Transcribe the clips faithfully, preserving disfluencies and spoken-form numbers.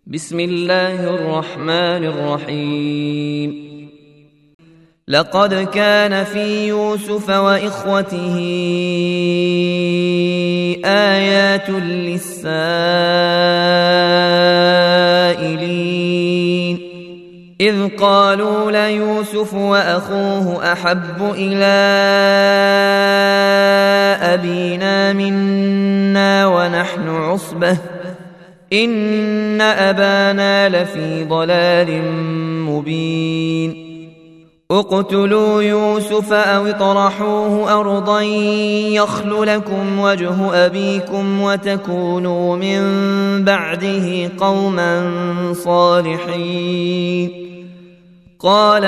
بسم الله الرحمن الرحيم. لقد كان في يوسف وإخوته آيات للسائلين إذ قالوا ليوسف وأخوه أحب إلى أبينا منا ونحن عصبة إن أبانا لفي ضلال مبين. اقتلوا يوسف أو اطرحوه أرضا يخل لكم وجه أبيكم وتكونوا من بعده قوما صالحين. قال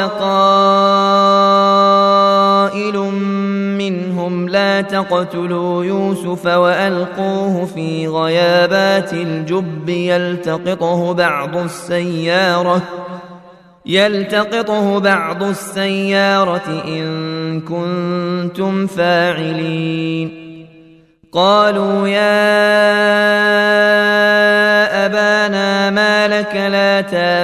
قائل منهم لا تقتلوا يوسف وألقوه في غيابات الجب يلتقطه بعض السيارة يلتقطه بعض السيارة إن كنتم فاعلين. قالوا يا أبانا ما لك لا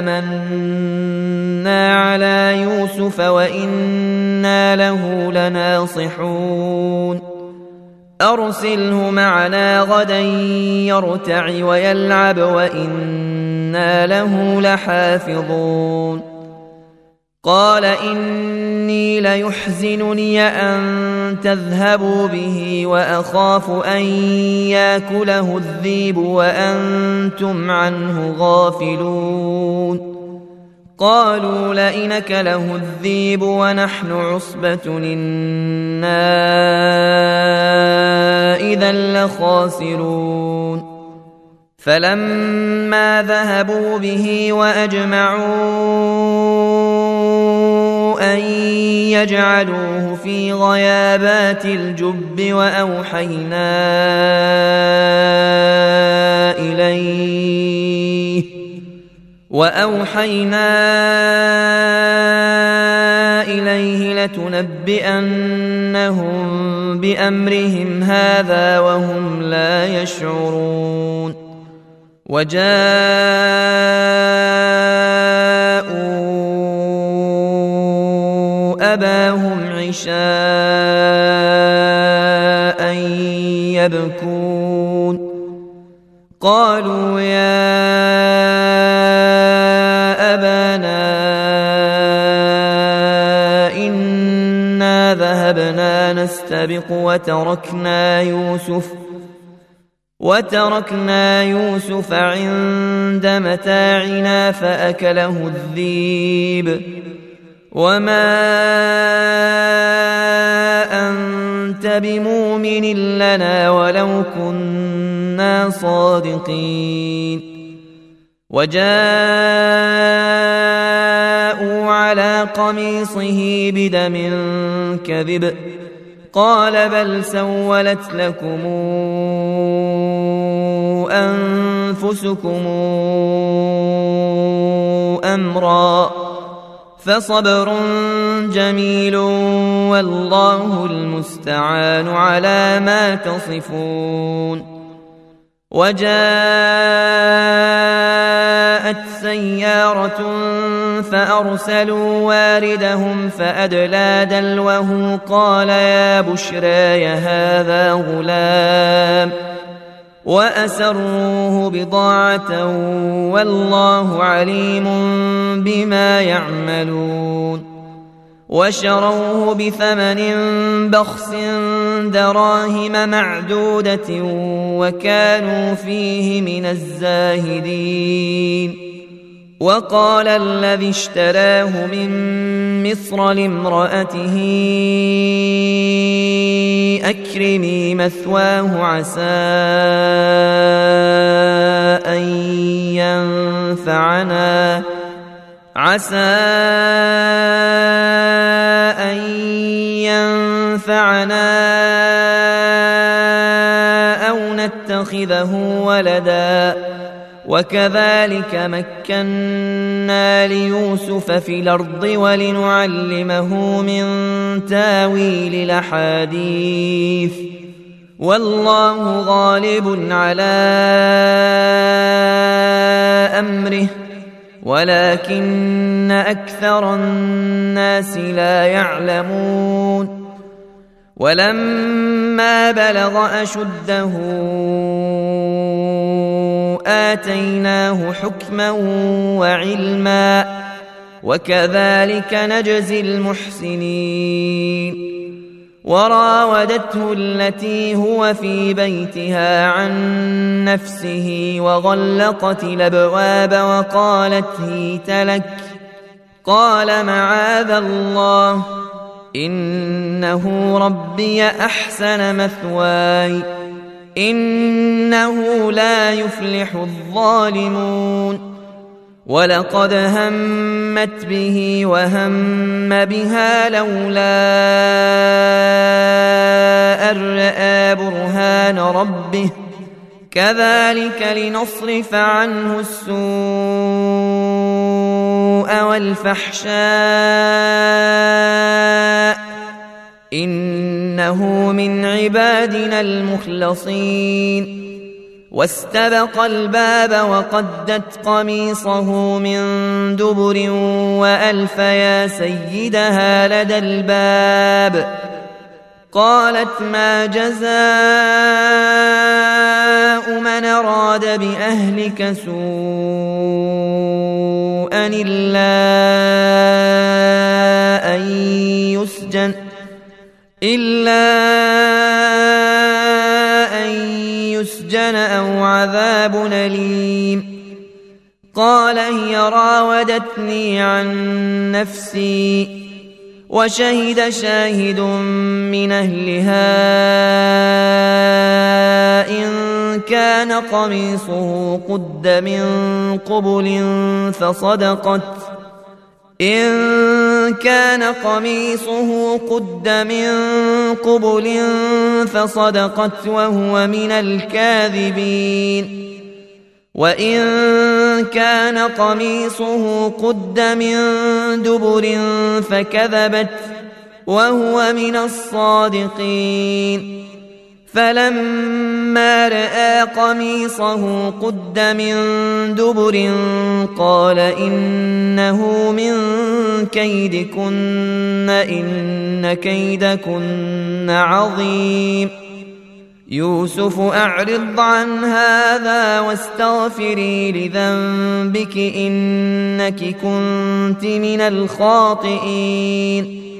تامنا على يوسف وإنا له لناصحون أرسله معنا غدا يرتع ويلعب وإنا له لحافظون. قال إني ليحزنني أن تذهبوا به وأخاف أن يأكله الذئب وأنتم عنه غافلون. قالوا لئن أكله الذئب ونحن عصبة إنا إذا لخاسرون. فلما ذهبوا به وأجمعوا أن يجعلوه في غيابات الجب وأوحينا إليه وأوحينا إليه لتنبئنهم بأمرهم هذا وهم لا يشعرون. وجاءوا أباهم عشاء يبكون. قالوا يا أبانا إنا ذهبنا نستبق وتركنا يوسف وتركنا يوسف عند متاعنا فأكله الذئب وما أنت بمؤمن لنا ولو كنا صادقين. وجاءوا على قميصه بدم كذب قال بل سولت لكم أنفسكم أمرا فصبر جميل والله المستعان على ما تصفون. وجاءت سيارة فأرسلوا واردهم فأدلى دلوه قال يا بشرى هذا غلام وأسروه بضاعة والله عليم بما يعملون. وشروه بثمن بخس دراهم معدودة وكانوا فيه من الزاهدين. وقال الذي اشتراه من مصر لامرأته أكرمي مثواه عسى أن ينفعنا عسى أن ينفعنا أو نتخذه ولدا وكذلك مكنا ليوسف في الأرض ولنعلمه من تاويل الأحاديث والله غالب على أمره ولكن أكثر الناس لا يعلمون ولما بلغ أشده آتيناه حكما وعلما وكذلك نجزي المحسنين وراودته التي هو في بيتها عن نفسه وغلقت الأبواب وقالت هيت لك قال معاذ الله إنه ربي أحسن مثواي إنه لا يفلح الظالمون ولقد همت به وهم بها لولا أن رأى برهان ربه كذلك لنصرف عنه السوء والفحشاء إنه من عبادنا المخلصين واستبق الباب وقدت قميصه من دبر وألف يا سيدها لدى الباب قالت ما جزاء من أراد بأهلك سوءا إلا أن يسجن إلا أن يسجن أو عذاب أليم قال هي راودتني عن نفسي وشهد شاهد من أهلها إن كان قميصه قد من قبل فصدقت إن كان قميصه قد من قبل فصدقت وهو من الكاذبين وإن كان قميصه قد من دبر فكذبت وهو من الصادقين فلما رأى قميصه قد من دبر قال إنه من كيدكن إن كيدكن عظيم يوسف أعرض عن هذا واستغفري لذنبك إنك كنت من الخاطئين